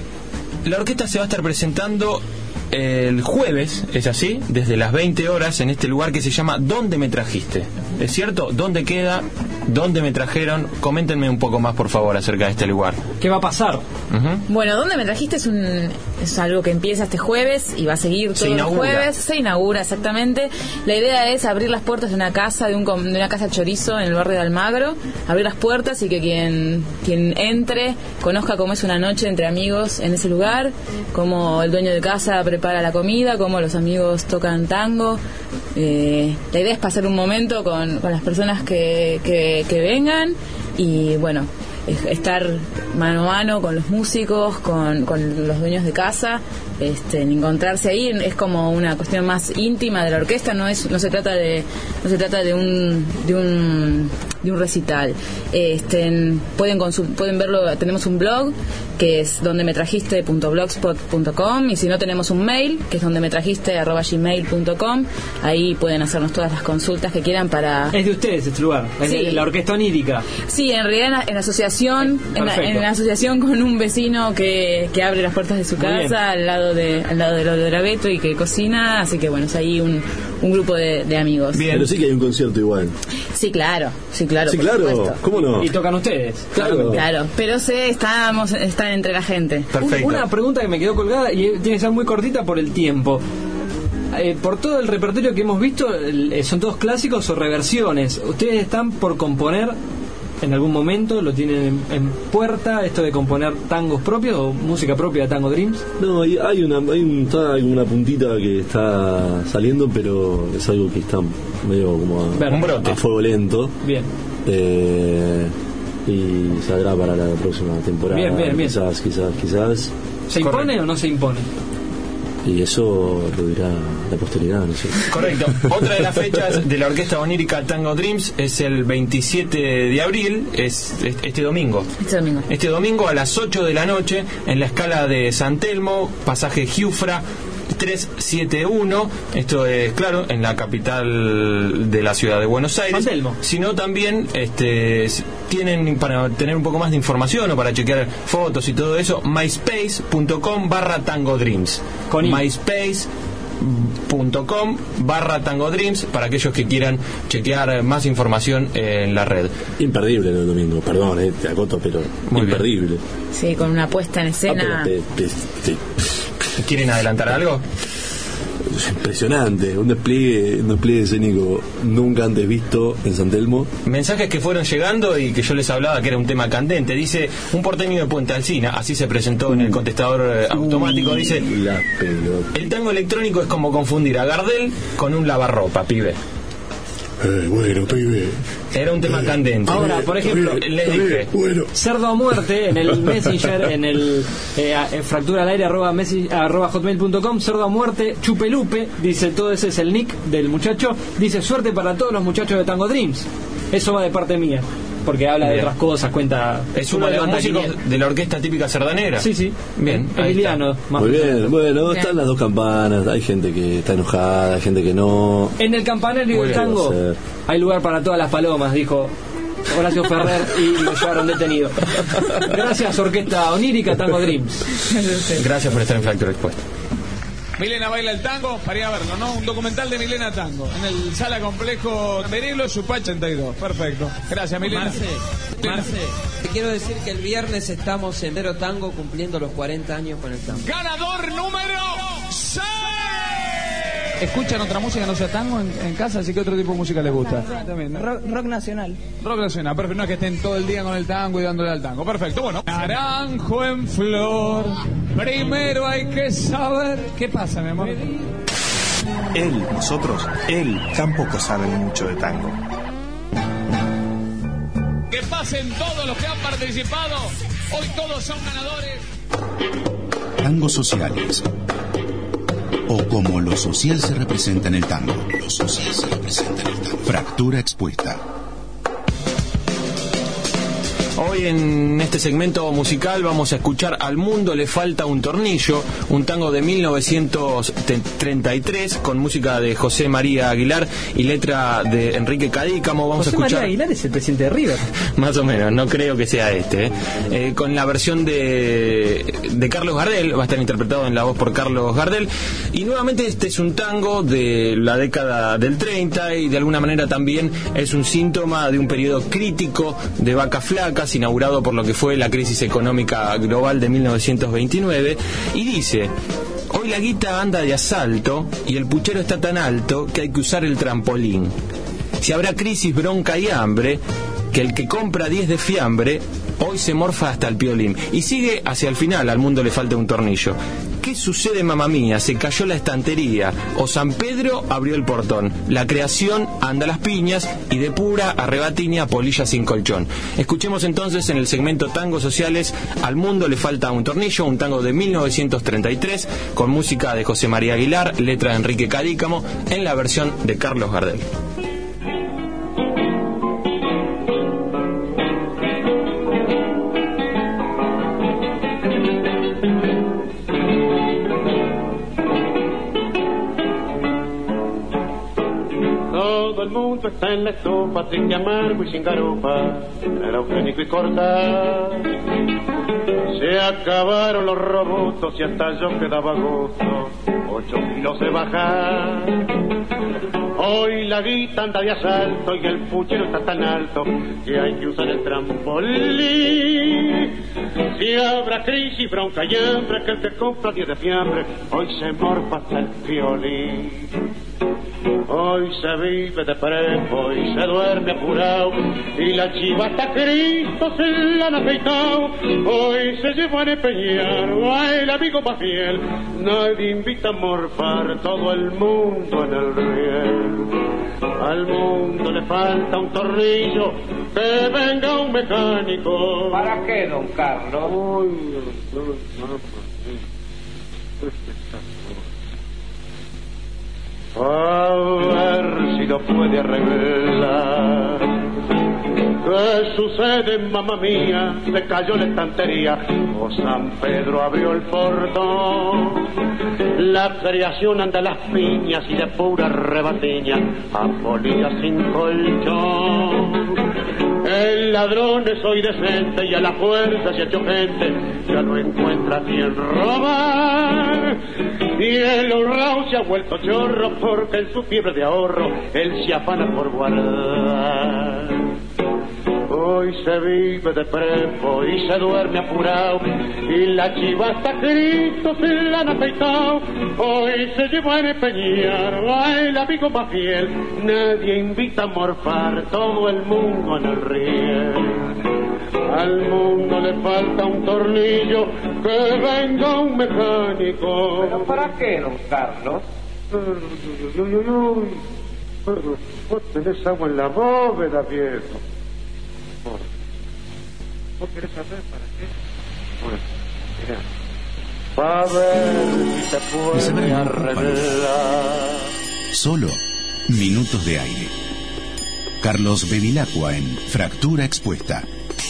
La orquesta se va a estar presentando el jueves, es así, desde las veinte horas en este lugar que se llama ¿Dónde me trajiste? ¿Es cierto? ¿Dónde queda? ¿Dónde me trajeron? Coméntenme un poco más, por favor, acerca de este lugar. ¿Qué va a pasar? Uh-huh. Bueno, ¿Dónde me trajiste? Es, un, es algo que empieza este jueves y va a seguir todos los jueves. Se inaugura, exactamente. La idea es abrir las puertas de una casa, de, un, de una casa chorizo en el barrio de Almagro. Abrir las puertas y que quien, quien entre conozca cómo es una noche entre amigos en ese lugar, cómo el dueño de casa prepara la comida, cómo los amigos tocan tango. Eh, la idea es pasar un momento con, con las personas que, que, que vengan y bueno, estar mano a mano con los músicos, con, con los dueños de casa, este, encontrarse ahí es como una cuestión más íntima de la orquesta, no es, no se trata de, no se trata de un, de un, de un recital. Este, pueden consul- pueden verlo, tenemos un blog que es donde me trajiste punto blogspot punto com y si no tenemos un mail que es donde me trajiste arroba gmail punto com. Ahí pueden hacernos todas las consultas que quieran para. Es de ustedes este lugar, es sí. de la orquesta onírica. Sí, en realidad en, en asociación, en, la, en la asociación con un vecino que, que abre las puertas de su Muy casa bien. al lado de al lado de lo de Abeto y que cocina, así que bueno, es ahí un, un grupo de, de amigos. Bien. Pero sí que hay un concierto igual. Sí, claro, sí, claro. Sí, por claro, supuesto. ¿cómo no? Y tocan ustedes. Claro. Claro, pero se estamos están entre la gente. Un- Una pregunta que me quedó colgada y tiene que ser muy cortita por el tiempo. Eh, por todo el repertorio que hemos visto, el- eh, ¿son todos clásicos o reversiones? ¿Ustedes están por componer en algún momento? ¿Lo tienen en, en puerta esto de componer tangos propios o música propia de Tango Dreams? No, hay hay una hay un, está hay una puntita que está saliendo, pero es algo que está medio como a, Ver, un brote. a fuego lento. Bien. Eh, y saldrá para la próxima temporada. Bien, bien, bien. Quizás, quizás, quizás. ¿Se impone o no se impone? Y eso lo dirá la posteridad, no sé. Correcto. Otra de las fechas de la orquesta onírica Tango Dreams es el veintisiete de abril, es este domingo. Este domingo. Este domingo a las ocho de la noche en la escala de San Telmo, pasaje Giufra trescientos setenta y uno. Esto es, claro, en la capital de la ciudad de Buenos Aires. San Telmo. Sino también este, tienen, para tener un poco más de información o para chequear fotos y todo eso, myspace punto com barra Tango Dreams. Con I. myspace punto com barra Tango Dreams para aquellos que quieran chequear más información en la red. Imperdible el domingo, perdón, eh, te acoto, pero Muy imperdible. bien. Sí, con una puesta en escena. Ah, pero te- te- te- ¿Quieren adelantar algo? Es impresionante, un despliegue, un despliegue escénico nunca antes visto en San Telmo. Mensajes que fueron llegando y que yo les hablaba que era un tema candente. Dice, un porteño de Puente Alsina, así se presentó en el contestador eh, automático, dice, La pelota. el tango electrónico es como confundir a Gardel con un lavarropa, pibe. Eh, bueno, pibe. Era un tema candente. Ahora, por ejemplo, les dije, Bueno. Cerdo a muerte en el Messenger, en el eh, en fractura al aire arroba, messi- arroba hotmail punto com, cerdo a muerte, chupelupe, dice, todo ese es el nick del muchacho, dice, suerte para todos los muchachos de Tango Dreams. Eso va de parte mía, porque habla de Bien. otras cosas, cuenta. es uno de los músicos de la orquesta típica sardanera. Sí, sí. Bien, ahí Emiliano. más Muy bien, bueno, Bien. están las dos campanas, hay gente que está enojada, hay gente que no. En el campanario Muy del bien, tango va a ser. hay lugar para todas las palomas, dijo Horacio Ferrer, y lo llevaron detenido. Gracias, Orquesta Onírica Tango Dreams. Gracias por estar en Fractura Expuesta. Milena baila el tango, para ir a verlo, ¿no? Un documental de Milena Tango, en el Sala Complejo Merelo, Supa ochenta y dos. Perfecto. Gracias, Milena. Marce. Marce, te quiero decir que el viernes estamos en Vero Tango cumpliendo los cuarenta años con el tango. Ganador número seis. ¿Escuchan otra música no sea tango en, en casa? Así que otro tipo de música les gusta. También, rock, rock nacional. Rock nacional, perfecto. No es que estén todo el día con el tango y dándole al tango. Perfecto, bueno. Naranjo en flor. Primero hay que saber. ¿Qué pasa, mi amor? Él, nosotros, él tampoco sabe mucho de tango. Que pasen todos los que han participado. Hoy todos son ganadores. Tangos sociales. O como lo social se representa en el tango. Lo social se representa en el tango. Fractura expuesta. Hoy en este segmento musical vamos a escuchar Al mundo le falta un tornillo, un tango de mil novecientos treinta y tres con música de José María Aguilar y letra de Enrique Cadícamo. Vamos José a escuchar... María Aguilar es el presidente de River. Más o menos, no creo que sea este. ¿eh? Eh, con la versión de, de Carlos Gardel, va a estar interpretado en la voz por Carlos Gardel. Y nuevamente este es un tango de la década del treinta y de alguna manera también es un síntoma de un periodo crítico de vacas flacas, inaugurado por lo que fue la crisis económica global de mil novecientos veintinueve, y dice: hoy la guita anda de asalto y el puchero está tan alto que hay que usar el trampolín. Si habrá crisis, bronca y hambre, que el que compra diez de fiambre hoy se morfa hasta el piolín. Y sigue hacia el final, al mundo le falta un tornillo. ¿Qué sucede, mamá mía? Se cayó la estantería, o San Pedro abrió el portón. La creación anda a las piñas y de pura arrebatiña polilla sin colchón. Escuchemos entonces en el segmento Tangos Sociales Al mundo le falta un tornillo, un tango de mil novecientos treinta y tres con música de José María Aguilar, letra de Enrique Cadícamo, en la versión de Carlos Gardel. Está en la estufa, triste, amargo y sin garufa, era eugénico y corta. Se acabaron los robutos y hasta yo quedaba a gusto, ocho kilos de bajar. Hoy la guita anda de asalto y el puchero está tan alto que hay que usar el trampolín. Si habrá crisis, bronca y hambre, que el que compra diez de fiambre hoy se morfa hasta el violín. Hoy se vive de prepo y se duerme apurado, y la chiva hasta Cristo se la han afeitado. Hoy se lleva a empeñar a el amigo más fiel, nadie invita a morfar, todo el mundo en el riel. Al mundo le falta un tornillo, que venga un mecánico. ¿Para qué, don Carlos? Uy, no, no, no. A ver si lo puede arreglar. ¿Qué sucede, mamá mía? Se cayó la estantería, o San Pedro abrió el portón. La creación anda a las piñas y de pura rebatiña, a polilla sin colchón. El ladrón es hoy decente y a la fuerza se ha hecho gente, ya no encuentra quien robar. Y el honrado se ha vuelto chorro porque en su fiebre de ahorro él se afana por guardar. Hoy se vive de prepo y se duerme apurado, y la chiva hasta Cristo se la han afeitado. Hoy se lleva a empeñar a el amigo más fiel, nadie invita a morfar, todo el mundo en el riel. Al mundo le falta un tornillo, que venga un mecánico. ¿Pero para qué, don Carlos? Uy, uy, uy, uy. Vos tenés agua en la bóveda, viejo. ¿Vos querés saber para qué? Bueno, mira. Pa' ver si te puede arreglar. Solo minutos de aire. Carlos Bevilacqua en Fractura Expuesta.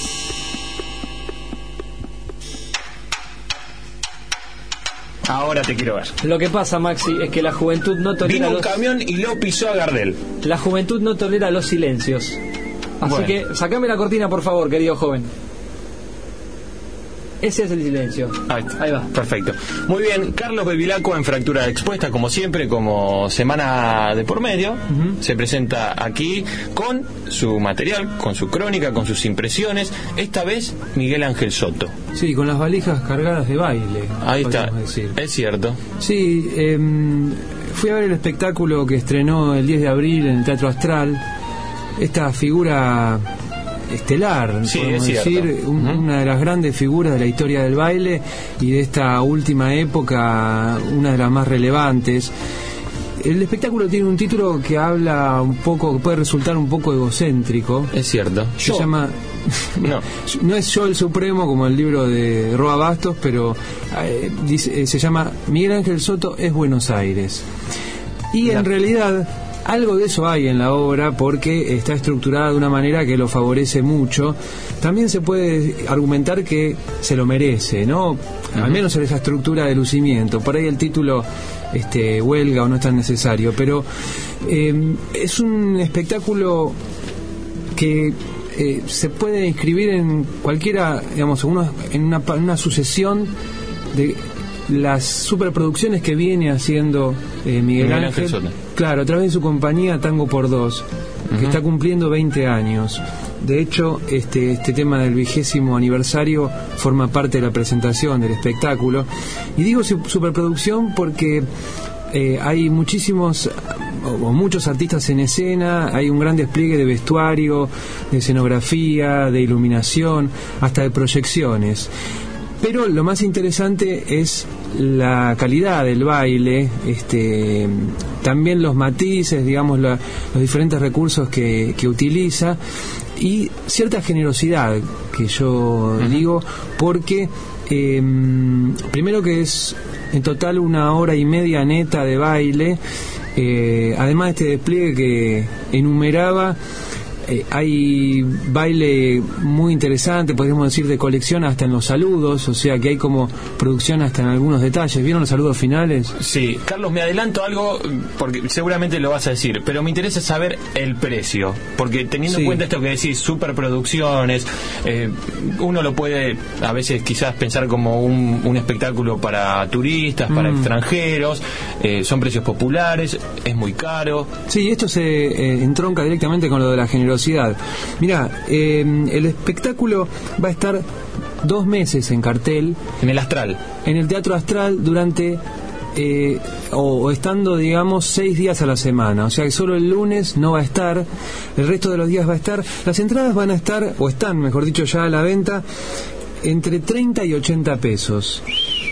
Ahora te quiero ver. Lo que pasa, Maxi, es que la juventud no tolera. Vino un los... camión y lo pisó a Gardel. La juventud no tolera los silencios. Así bueno. que sacame la cortina, por favor, querido joven. Ese es el silencio. Ahí, Ahí va. Perfecto. Muy bien, Carlos Bevilacqua en Fractura Expuesta, como siempre, como semana de por medio, uh-huh. se presenta aquí con su material, con su crónica, con sus impresiones. Esta vez Miguel Ángel Soto. Sí, con las valijas cargadas de baile. Ahí está, decir. Es cierto. Sí, eh, fui a ver el espectáculo que estrenó el diez de abril en el Teatro Astral. Esta figura estelar, sí, podemos es decir, un, uh-huh. una de las grandes figuras de la historia del baile y de esta última época, una de las más relevantes. El espectáculo tiene un título que habla un poco, que puede resultar un poco egocéntrico. Es cierto. Se Yo. llama no. no es Yo el Supremo como el libro de Roa Bastos, pero eh, dice, eh, se llama Miguel Ángel Soto es Buenos Aires. Y la... en realidad algo de eso hay en la obra porque está estructurada de una manera que lo favorece mucho. También se puede argumentar que se lo merece, ¿no? Uh-huh. Al menos en esa estructura de lucimiento. Por ahí el título este, huelga o no es tan necesario, pero eh, es un espectáculo que eh, se puede inscribir en cualquiera, digamos, uno, en una, una sucesión de las superproducciones que viene haciendo eh, Miguel, Miguel Ángel, Ángel claro, a través de su compañía Tango por Dos, uh-huh. que está cumpliendo veinte años. De hecho, este, este tema del vigésimo aniversario forma parte de la presentación del espectáculo. Y digo superproducción porque eh, hay muchísimos o muchos artistas en escena, hay un gran despliegue de vestuario, de escenografía, de iluminación, hasta de proyecciones. Pero lo más interesante es la calidad del baile, este, también los matices, digamos, la, los diferentes recursos que, que utiliza y cierta generosidad, que yo uh-huh. digo, porque eh, primero que es en total una hora y media neta de baile, eh, además de este despliegue que enumeraba. Eh, hay baile muy interesante, podríamos decir de colección hasta en los saludos, o sea que hay como producción hasta en algunos detalles. ¿Vieron los saludos finales? Sí, Carlos, me adelanto algo porque seguramente lo vas a decir, pero me interesa saber el precio, porque teniendo sí. en cuenta esto que decís, superproducciones, eh, uno lo puede a veces quizás pensar como un, un espectáculo para turistas, para mm. extranjeros, eh, son precios populares, es muy caro. Sí, esto se eh, entronca directamente con lo de la generosidad. Mira, eh, el espectáculo va a estar dos meses en cartel. En el Astral. En el Teatro Astral durante, eh, o, o estando, digamos, seis días a la semana. O sea que solo el lunes no va a estar, el resto de los días va a estar. Las entradas van a estar, o están, mejor dicho, ya a la venta, entre treinta y ochenta pesos.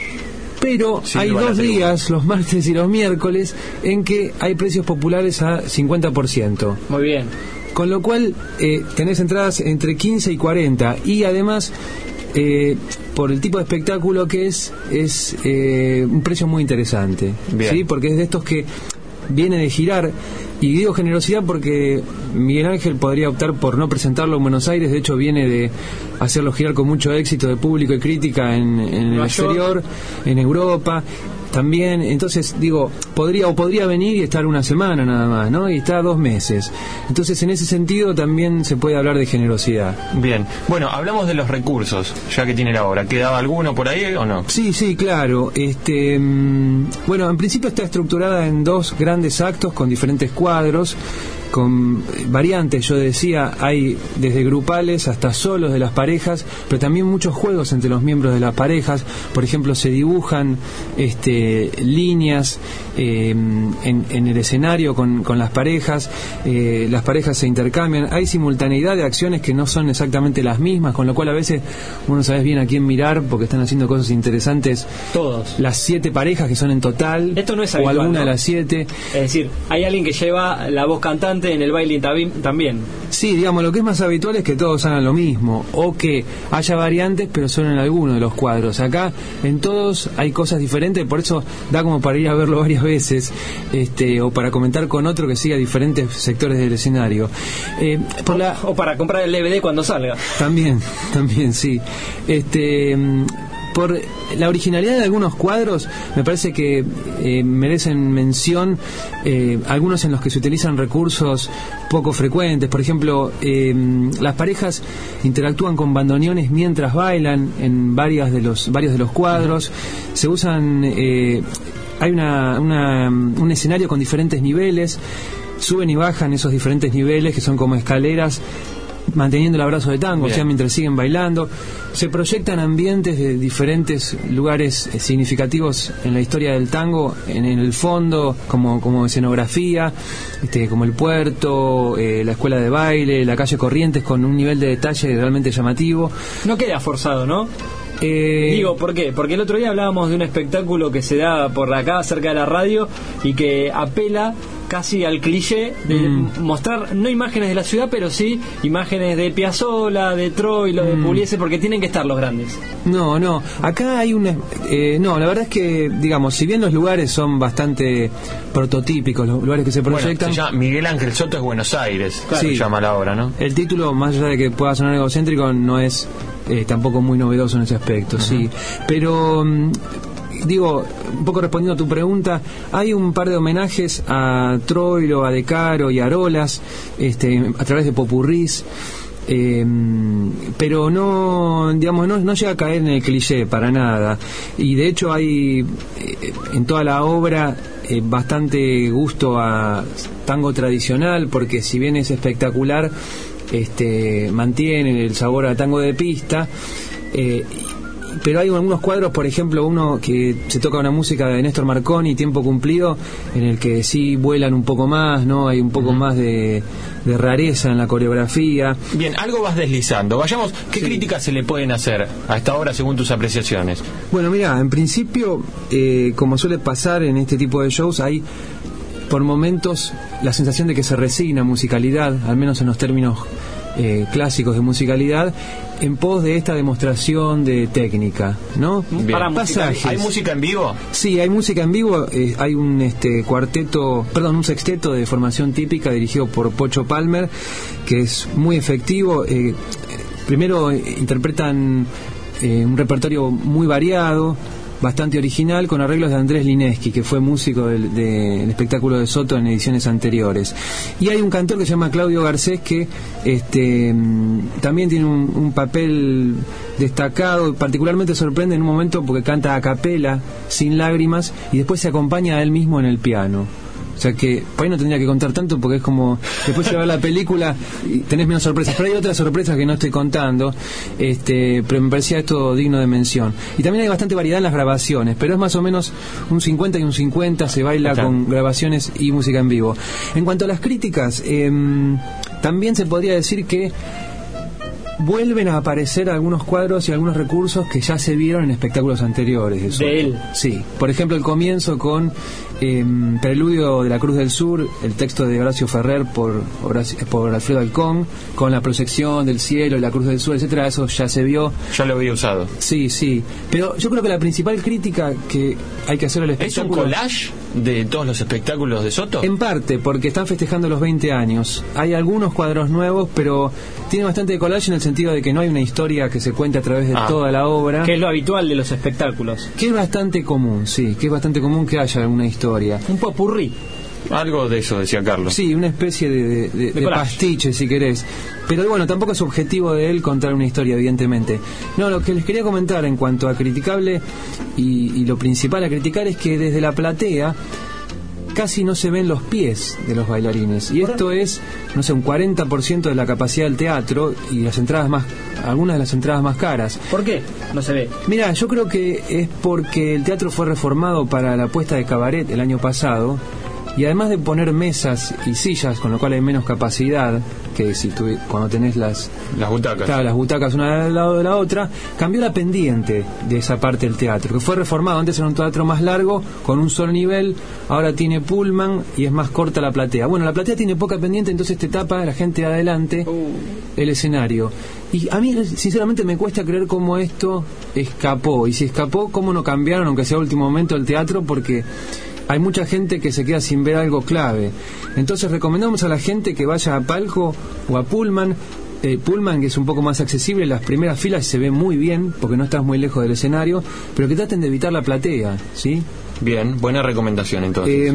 Pero sí, hay dos días, los martes y los miércoles, en que hay precios populares a cincuenta por ciento. Muy bien. Con lo cual eh, tenés entradas entre quince y cuarenta y además eh, por el tipo de espectáculo que es es eh, un precio muy interesante. Bien. ¿Sí? Porque es de estos que viene de girar, y digo generosidad porque Miguel Ángel podría optar por no presentarlo en Buenos Aires, de hecho viene de hacerlo girar con mucho éxito de público y crítica en, en el exterior, en Europa también. Entonces digo, podría o podría venir y estar una semana nada más, ¿no? Y está dos meses. Entonces en ese sentido también se puede hablar de generosidad. Bien, bueno, hablamos de los recursos, ya que tiene la obra. ¿Quedaba alguno por ahí o no? Sí, sí, claro. Este, mmm, bueno, en principio está estructurada en dos grandes actos con diferentes cuadros, con variantes, yo decía, hay desde grupales hasta solos de las parejas, pero también muchos juegos entre los miembros de las parejas. Por ejemplo, se dibujan este, líneas eh, en, en el escenario con, con las parejas, eh, las parejas se intercambian, hay simultaneidad de acciones que no son exactamente las mismas, con lo cual a veces uno no sabe bien a quién mirar porque están haciendo cosas interesantes todos. Las siete parejas que son en total, esto no es habitual, o alguna, ¿no? de las siete. Es decir, hay alguien que lleva la voz cantante en el baile también. Sí, digamos, lo que es más habitual es que todos hagan lo mismo, o que haya variantes pero solo en alguno de los cuadros. Acá en todos hay cosas diferentes, por eso da como para ir a verlo varias veces, este, o para comentar con otro que siga diferentes sectores del escenario. Eh, por la... O para comprar el D V D cuando salga. También, también, sí. Este... por la originalidad de algunos cuadros, me parece que eh, merecen mención eh, algunos en los que se utilizan recursos poco frecuentes. Por ejemplo, eh, las parejas interactúan con bandoneones mientras bailan en varias de los, varios de los cuadros. Se usan... Eh, hay una, una, un escenario con diferentes niveles, suben y bajan esos diferentes niveles que son como escaleras, manteniendo el abrazo de tango, Bien. o sea, mientras siguen bailando. Se proyectan ambientes de diferentes lugares eh, significativos en la historia del tango, en, en el fondo, como, como escenografía, este, como el puerto, eh, la escuela de baile, la calle Corrientes, con un nivel de detalle realmente llamativo. No queda forzado, ¿no? Eh... Digo, ¿por qué? Porque el otro día hablábamos de un espectáculo que se da por acá, cerca de la radio, y que apela casi al cliché de mm. mostrar no imágenes de la ciudad, pero sí imágenes de Piazzolla, de Troilo, de mm. Pugliese, porque tienen que estar los grandes. No, no, acá hay una... Eh, no, la verdad es que, digamos, si bien los lugares son bastante prototípicos, los lugares que se proyectan... Bueno, se llama Miguel Ángel Soto es Buenos Aires, claro, sí, se llama la obra, ¿no? El título, más allá de que pueda sonar egocéntrico, no es eh, tampoco muy novedoso en ese aspecto, uh-huh. sí. Pero... digo, un poco respondiendo a tu pregunta, hay un par de homenajes a Troilo, a De Caro y a Arolas, este, a través de popurrís, eh, pero no, digamos, no, no llega a caer en el cliché para nada. Y de hecho hay eh, en toda la obra eh, bastante gusto a tango tradicional, porque si bien es espectacular, este, mantiene el sabor a tango de pista. Eh, pero hay algunos cuadros, por ejemplo, uno que se toca una música de Néstor Marconi, Tiempo Cumplido, en el que sí vuelan un poco más, ¿no? Hay un poco uh-huh. más de, de rareza en la coreografía. Bien, algo vas deslizando. Vayamos, ¿qué sí. críticas se le pueden hacer a esta obra según tus apreciaciones? Bueno, mira, en principio, eh, como suele pasar en este tipo de shows, hay por momentos la sensación de que se resigna musicalidad, al menos en los términos eh, clásicos de musicalidad, en pos de esta demostración de técnica, ¿no? Para pasajes. ¿Hay música en vivo? Sí, hay música en vivo. Eh, hay un este cuarteto, perdón, un sexteto de formación típica dirigido por Pocho Palmer, que es muy efectivo. Eh, primero eh, interpretan eh, un repertorio muy variado, bastante original, con arreglos de Andrés Lineski, que fue músico del, del espectáculo de Soto en ediciones anteriores. Y hay un cantor que se llama Claudio Garcés, que este, también tiene un, un papel destacado. Particularmente sorprende en un momento porque canta a capela, sin lágrimas, y después se acompaña a él mismo en el piano. O sea que por ahí no tendría que contar tanto, porque es como después de ver la película y tenés menos sorpresas, pero hay otras sorpresas que no estoy contando, este, pero me parecía esto digno de mención. Y también hay bastante variedad en las grabaciones, pero es más o menos un cincuenta y un cincuenta, se baila Claro. con grabaciones y música en vivo. En cuanto a las críticas, eh, también se podría decir que vuelven a aparecer algunos cuadros y algunos recursos que ya se vieron en espectáculos anteriores de, de él. Sí, por ejemplo el comienzo con eh, Preludio de la Cruz del Sur, el texto de Horacio Ferrer por, Horacio, por Alfredo Alcón, con la proyección del cielo y la Cruz del Sur, etcétera. Eso ya se vio. Ya lo había usado. Sí, sí. Pero yo creo que la principal crítica que hay que hacer al espectáculo... ¿Es un collage de todos los espectáculos de Soto? En parte, porque están festejando los veinte años. Hay algunos cuadros nuevos, pero tiene bastante de collage en el sentido de que no hay una historia que se cuente a través de ah, toda la obra. Que es lo habitual de los espectáculos. Que es bastante común, sí, que es bastante común que haya una historia. Un popurrí. Algo de eso decía Carlos. Sí, una especie de, de, de, de, de pastiche, si querés. Pero bueno, tampoco es objetivo de él contar una historia, evidentemente. No, lo que les quería comentar en cuanto a criticable y, y lo principal a criticar es que desde la platea casi no se ven los pies de los bailarines, y esto es, no sé, un cuarenta por ciento de la capacidad del teatro, y las entradas más, algunas de las entradas más caras. ¿Por qué no se ve? Mira, yo creo que es porque el teatro fue reformado para la puesta de cabaret el año pasado, y además de poner mesas y sillas, con lo cual hay menos capacidad que si tú, cuando tenés las las butacas claro, las butacas una al lado de la otra, cambió la pendiente de esa parte del teatro, que fue reformado. Antes era un teatro más largo, con un solo nivel, ahora tiene pullman y es más corta la platea. Bueno, la platea tiene poca pendiente, entonces te tapa la gente de adelante uh. el escenario. Y a mí, sinceramente, me cuesta creer cómo esto escapó. Y si escapó, cómo no cambiaron, aunque sea a último momento, el teatro, porque hay mucha gente que se queda sin ver algo clave. Entonces recomendamos a la gente que vaya a palco o a pullman eh, Pullman, que es un poco más accesible. Las primeras filas se ve muy bien porque no estás muy lejos del escenario, pero que traten de evitar la platea, ¿sí? Bien, buena recomendación entonces. Eh,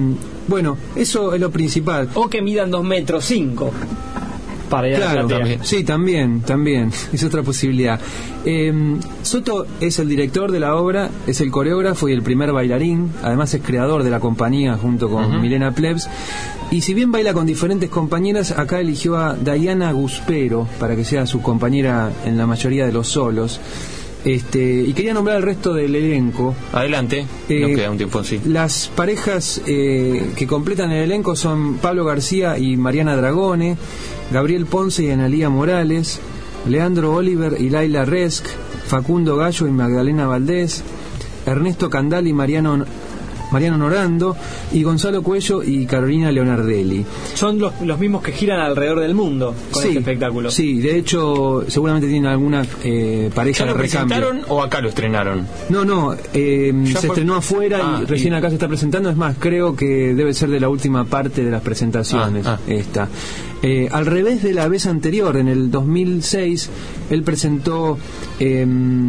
bueno, eso es lo principal. O que midan dos metros cinco. Para ir a claro, la platea. también. Sí, también, también. Es otra posibilidad. Eh, Soto es el director de la obra, es el coreógrafo y el primer bailarín. Además es creador de la compañía junto con uh-huh. Milena Plebs. Y si bien baila con diferentes compañeras, acá eligió a Diana Guspero para que sea su compañera en la mayoría de los solos. Este, y quería nombrar al resto del elenco. Adelante, eh, nos queda un tiempo así. Las parejas eh, que completan el elenco son Pablo García y Mariana Dragone, Gabriel Ponce y Analía Morales, Leandro Oliver y Laila Resk, Facundo Gallo y Magdalena Valdés, Ernesto Candal y Mariano Mariano Norando, y Gonzalo Cuello y Carolina Leonardelli. Son los, los mismos que giran alrededor del mundo con sí, este espectáculo. Sí, de hecho seguramente tienen alguna eh, pareja de recambio. ¿Ya lo presentaron o acá lo estrenaron? No, no, eh, se fue... estrenó afuera ah, y recién y... acá se está presentando. Es más, creo que debe ser de la última parte de las presentaciones ah, ah. esta. Eh, al revés de la vez anterior, en el dos mil seis, él presentó eh,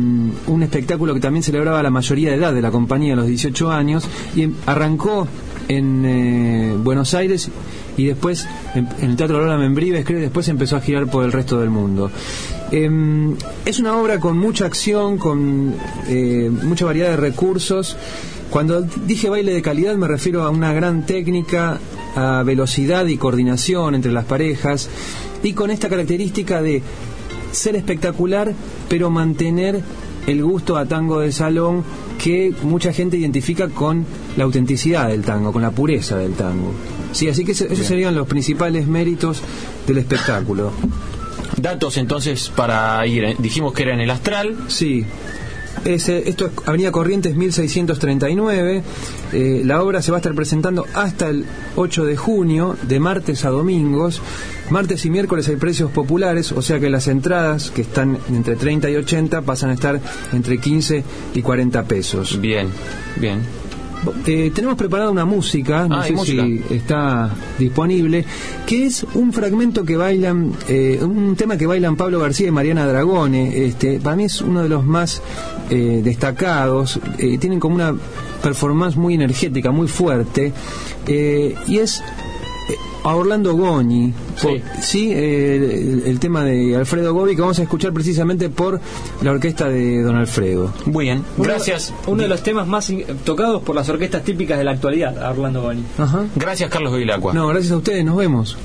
un espectáculo que también celebraba la mayoría de edad de la compañía, los dieciocho años, y arrancó en eh, Buenos Aires y después en, en el Teatro Lola Membrives, creo, y después empezó a girar por el resto del mundo. Eh, es una obra con mucha acción, con eh, mucha variedad de recursos. Cuando dije baile de calidad me refiero a una gran técnica, a velocidad y coordinación entre las parejas, y con esta característica de ser espectacular pero mantener el gusto a tango de salón que mucha gente identifica con la autenticidad del tango, con la pureza del tango. Sí, así que esos Bien. serían los principales méritos del espectáculo. Datos entonces para ir, dijimos que era en el Astral. Sí. Es, esto es Avenida Corrientes mil seiscientos treinta y nueve. Eh, la obra se va a estar presentando hasta el ocho de junio, de martes a domingos. Martes y miércoles hay precios populares, o sea que las entradas, que están entre treinta y ochenta, pasan a estar entre quince y cuarenta pesos. Bien, bien. Eh, tenemos preparada una música, no ah, sé música. si está disponible, que es un fragmento que bailan, eh, un tema que bailan Pablo García y Mariana Dragone. Este, para mí es uno de los más eh, destacados. Eh, tienen como una performance muy energética, muy fuerte, eh, y es a Orlando Goñi, sí, sí eh, el, el tema de Alfredo Gobi, que vamos a escuchar precisamente por la orquesta de don Alfredo. Muy bien, gracias. Uno, uno de los temas más tocados por las orquestas típicas de la actualidad, a Orlando Goñi. Ajá. Gracias, Carlos Bevilacqua. No, gracias a ustedes, nos vemos.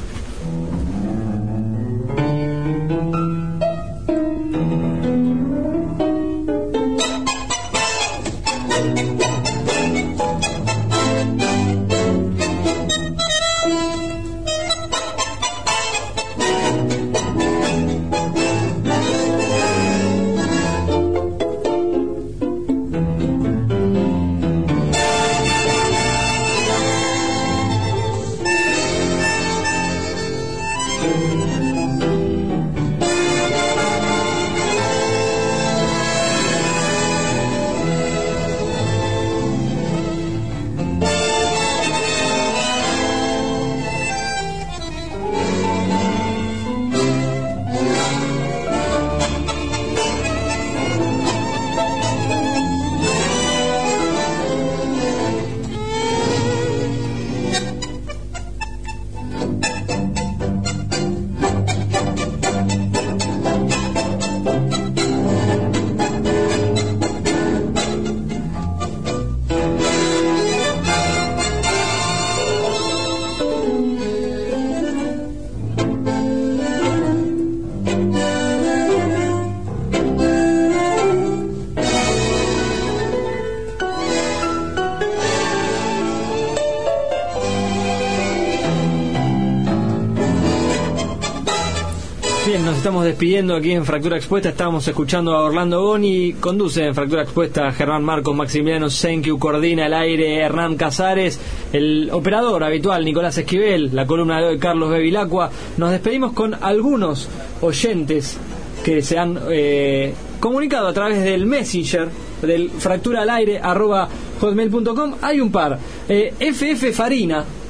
Nos estamos despidiendo aquí en Fractura Expuesta. Estábamos escuchando a Orlando Goñi. Conduce en Fractura Expuesta Germán Marcos, Maximiliano Senkiu, coordina el aire Hernán Casares, el operador habitual Nicolás Esquivel, la columna de hoy Carlos Bevilacqua. Nos despedimos con algunos oyentes que se han eh, comunicado a través del Messenger del fractura al aire arroba hotmail punto com. Hay un par. eh, F F Farina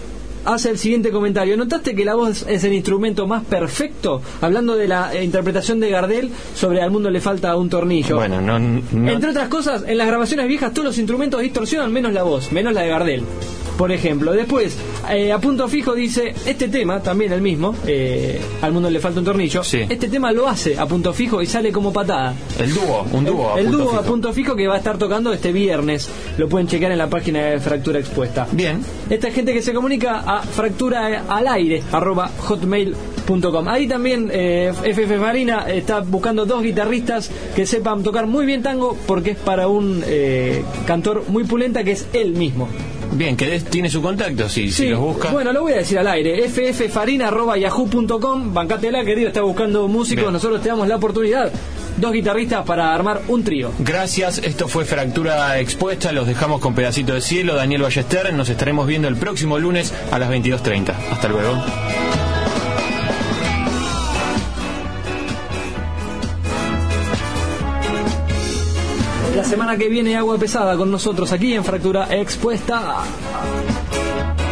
hace el siguiente comentario. ¿Notaste que la voz es el instrumento más perfecto? Hablando de la eh, interpretación de Gardel sobre Al mundo le falta un tornillo. Bueno, no, no... Entre otras cosas, en las grabaciones viejas todos los instrumentos distorsionan menos la voz, menos la de Gardel, por ejemplo. Después, eh, a punto fijo dice, este tema, también el mismo, eh, Al mundo le falta un tornillo, sí. Este tema lo hace a punto fijo y sale como patada. El dúo, un dúo. El, a el punto dúo fijo. a punto fijo que va a estar tocando este viernes. Lo pueden checar en la página de Fractura Expuesta. Bien. Esta gente que se comunica a fractura al aire arroba hotmail punto com. Ahí también eh, F F Farina está buscando dos guitarristas que sepan tocar muy bien tango, porque es para un eh, cantor muy pulenta que es él mismo. Bien, que des, tiene su contacto, sí, sí, si los busca. Bueno, lo voy a decir al aire, f f farina arroba yahoo punto com. Bancatela, querido, está buscando músicos. Bien. Nosotros te damos la oportunidad. Dos guitarristas para armar un trío. Gracias, esto fue Fractura Expuesta. Los dejamos con Pedacito de Cielo. Daniel Ballester, nos estaremos viendo el próximo lunes a las veintidós treinta. Hasta luego. La semana que viene Agua Pesada con nosotros aquí en Fractura Expuesta.